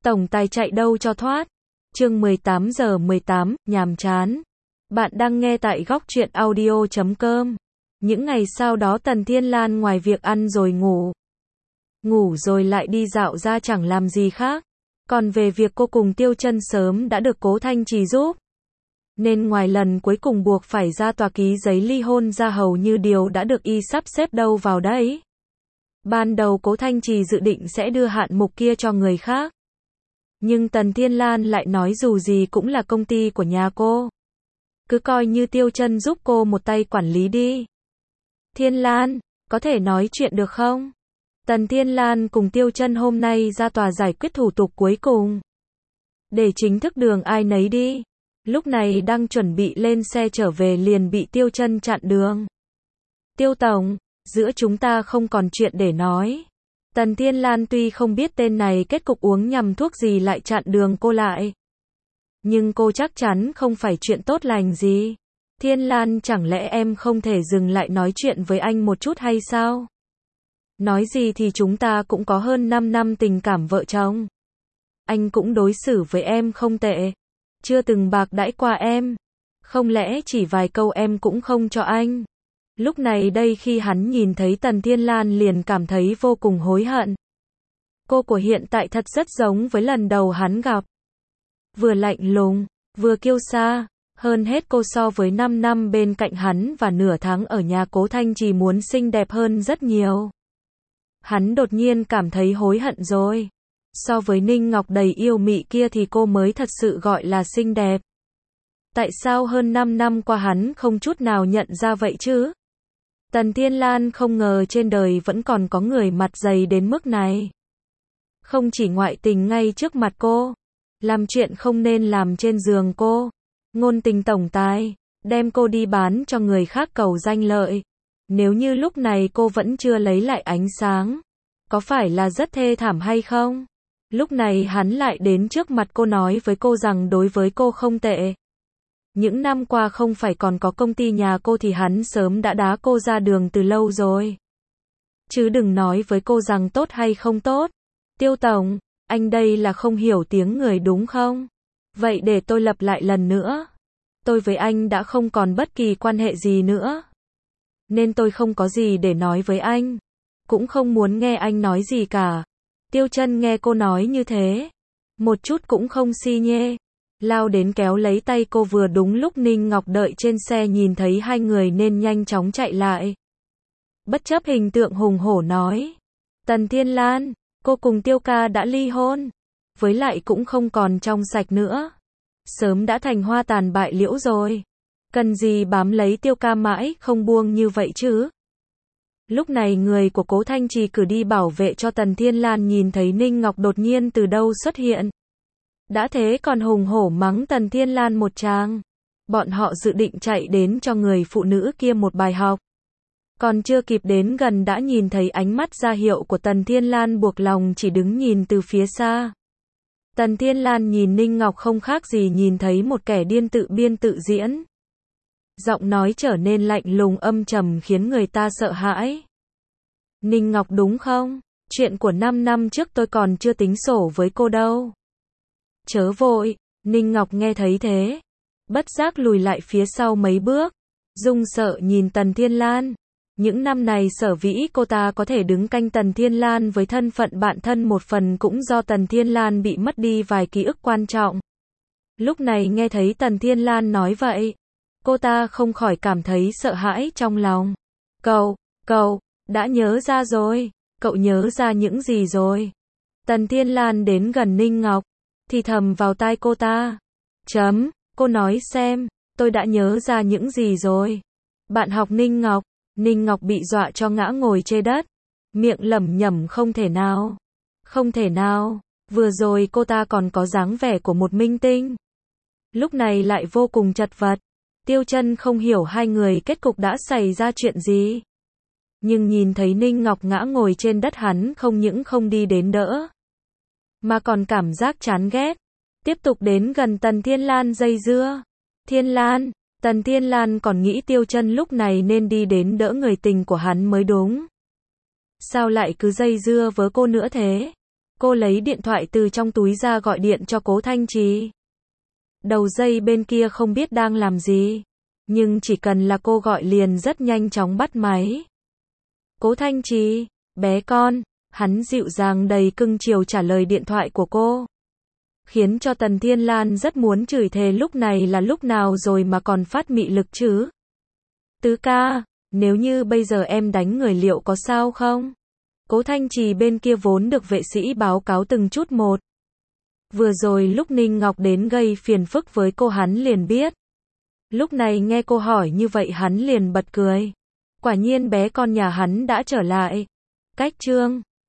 Tổng tài chạy đâu cho thoát. Chương 18:18, nhàm chán. Bạn đang nghe tại góc truyện audio.com. Những ngày sau đó Tần Thiên Lan ngoài việc ăn rồi ngủ rồi lại đi dạo ra chẳng làm gì khác. Còn về việc cô cùng Tiêu Chân sớm đã được Cố Thanh Trì giúp, nên ngoài lần cuối cùng buộc phải ra tòa ký giấy ly hôn ra hầu như điều đã được y sắp xếp đâu vào đấy. Ban đầu Cố Thanh Trì dự định sẽ đưa hạng mục kia cho người khác. Nhưng Tần Thiên Lan lại nói dù gì cũng là công ty của nhà cô. Cứ coi như Tiêu Chân giúp cô một tay quản lý đi. Thiên Lan, có thể nói chuyện được không? Tần Thiên Lan cùng Tiêu Chân hôm nay ra tòa giải quyết thủ tục cuối cùng, để chính thức đường ai nấy đi. Lúc này đang chuẩn bị lên xe trở về liền bị Tiêu Chân chặn đường. Tiêu Tổng, giữa chúng ta không còn chuyện để nói. Tần Thiên Lan tuy không biết tên này kết cục uống nhầm thuốc gì lại chặn đường cô lại, nhưng cô chắc chắn không phải chuyện tốt lành gì. Thiên Lan, chẳng lẽ em không thể dừng lại nói chuyện với anh một chút hay sao? Nói gì thì chúng ta cũng có hơn 5 năm tình cảm vợ chồng. Anh cũng đối xử với em không tệ, chưa từng bạc đãi qua em. Không lẽ chỉ vài câu em cũng không cho anh? Lúc này đây khi hắn nhìn thấy Tần Thiên Lan liền cảm thấy vô cùng hối hận. Cô của hiện tại thật rất giống với lần đầu hắn gặp. Vừa lạnh lùng, vừa kiêu sa. Hơn hết cô so với 5 năm bên cạnh hắn và nửa tháng ở nhà Cố Thanh Trì muốn xinh đẹp hơn rất nhiều. Hắn đột nhiên cảm thấy hối hận rồi. So với Ninh Ngọc đầy yêu mị kia thì cô mới thật sự gọi là xinh đẹp. Tại sao hơn 5 năm qua hắn không chút nào nhận ra vậy chứ? Tần Thiên Lan không ngờ trên đời vẫn còn có người mặt dày đến mức này. Không chỉ ngoại tình ngay trước mặt cô, làm chuyện không nên làm trên giường cô, ngôn tình tổng tài, đem cô đi bán cho người khác cầu danh lợi. Nếu như lúc này cô vẫn chưa lấy lại ánh sáng, có phải là rất thê thảm hay không? Lúc này hắn lại đến trước mặt cô nói với cô rằng đối với cô không tệ. Những năm qua không phải còn có công ty nhà cô thì hắn sớm đã đá cô ra đường từ lâu rồi. Chứ đừng nói với cô rằng tốt hay không tốt. Tiêu Tổng, anh đây là không hiểu tiếng người đúng không? Vậy để tôi lặp lại lần nữa. Tôi với anh đã không còn bất kỳ quan hệ gì nữa, nên tôi không có gì để nói với anh, cũng không muốn nghe anh nói gì cả. Tiêu Chân nghe cô nói như thế, một chút cũng không si nhê, lao đến kéo lấy tay cô vừa đúng lúc Ninh Ngọc đợi trên xe nhìn thấy hai người nên nhanh chóng chạy lại. Bất chấp hình tượng hùng hổ nói, Tần Thiên Lan, cô cùng Tiêu ca đã ly hôn, với lại cũng không còn trong sạch nữa. Sớm đã thành hoa tàn bại liễu rồi. Cần gì bám lấy Tiêu ca mãi không buông như vậy chứ? Lúc này người của Cố Thanh Trì cử đi bảo vệ cho Tần Thiên Lan nhìn thấy Ninh Ngọc đột nhiên từ đâu xuất hiện. Đã thế còn hùng hổ mắng Tần Thiên Lan một tràng. Bọn họ dự định chạy đến cho người phụ nữ kia một bài học. Còn chưa kịp đến gần đã nhìn thấy ánh mắt ra hiệu của Tần Thiên Lan buộc lòng chỉ đứng nhìn từ phía xa. Tần Thiên Lan nhìn Ninh Ngọc không khác gì nhìn thấy một kẻ điên tự biên tự diễn. Giọng nói trở nên lạnh lùng âm trầm khiến người ta sợ hãi. Ninh Ngọc đúng không? Chuyện của 5 năm trước tôi còn chưa tính sổ với cô đâu. Chớ vội, Ninh Ngọc nghe thấy thế, bất giác lùi lại phía sau mấy bước, run sợ nhìn Tần Thiên Lan. Những năm này sở vĩ cô ta có thể đứng canh Tần Thiên Lan với thân phận bạn thân một phần cũng do Tần Thiên Lan bị mất đi vài ký ức quan trọng. Lúc này nghe thấy Tần Thiên Lan nói vậy, cô ta không khỏi cảm thấy sợ hãi trong lòng. Cậu, đã nhớ ra rồi, cậu nhớ ra những gì rồi? Tần Thiên Lan đến gần Ninh Ngọc, thì thầm vào tai cô ta. Cô nói xem, tôi đã nhớ ra những gì rồi? Bạn học Ninh Ngọc. Ninh Ngọc bị dọa cho ngã ngồi trên đất, miệng lẩm nhẩm không thể nào, vừa rồi cô ta còn có dáng vẻ của một minh tinh. Lúc này lại vô cùng chật vật. Tiêu Chân không hiểu hai người kết cục đã xảy ra chuyện gì. Nhưng nhìn thấy Ninh Ngọc ngã ngồi trên đất hắn không những không đi đến đỡ, mà còn cảm giác chán ghét. Tiếp tục đến gần Tần Thiên Lan dây dưa. Thiên Lan, Tần Thiên Lan còn nghĩ Tiêu Chân lúc này nên đi đến đỡ người tình của hắn mới đúng. Sao lại cứ dây dưa với cô nữa thế? Cô lấy điện thoại từ trong túi ra gọi điện cho Cố Thanh Trì. Đầu dây bên kia không biết đang làm gì, nhưng chỉ cần là cô gọi liền rất nhanh chóng bắt máy. Cố Thanh Trì, bé con, hắn dịu dàng đầy cưng chiều trả lời điện thoại của cô. Khiến cho Tần Thiên Lan rất muốn chửi thề lúc này là lúc nào rồi mà còn phát mị lực chứ. Tứ ca, nếu như bây giờ em đánh người liệu có sao không? Cố Thanh Trì bên kia vốn được vệ sĩ báo cáo từng chút một. Vừa rồi lúc Ninh Ngọc đến gây phiền phức với cô hắn liền biết. Lúc này nghe cô hỏi như vậy hắn liền bật cười. Quả nhiên bé con nhà hắn đã trở lại. Cách chương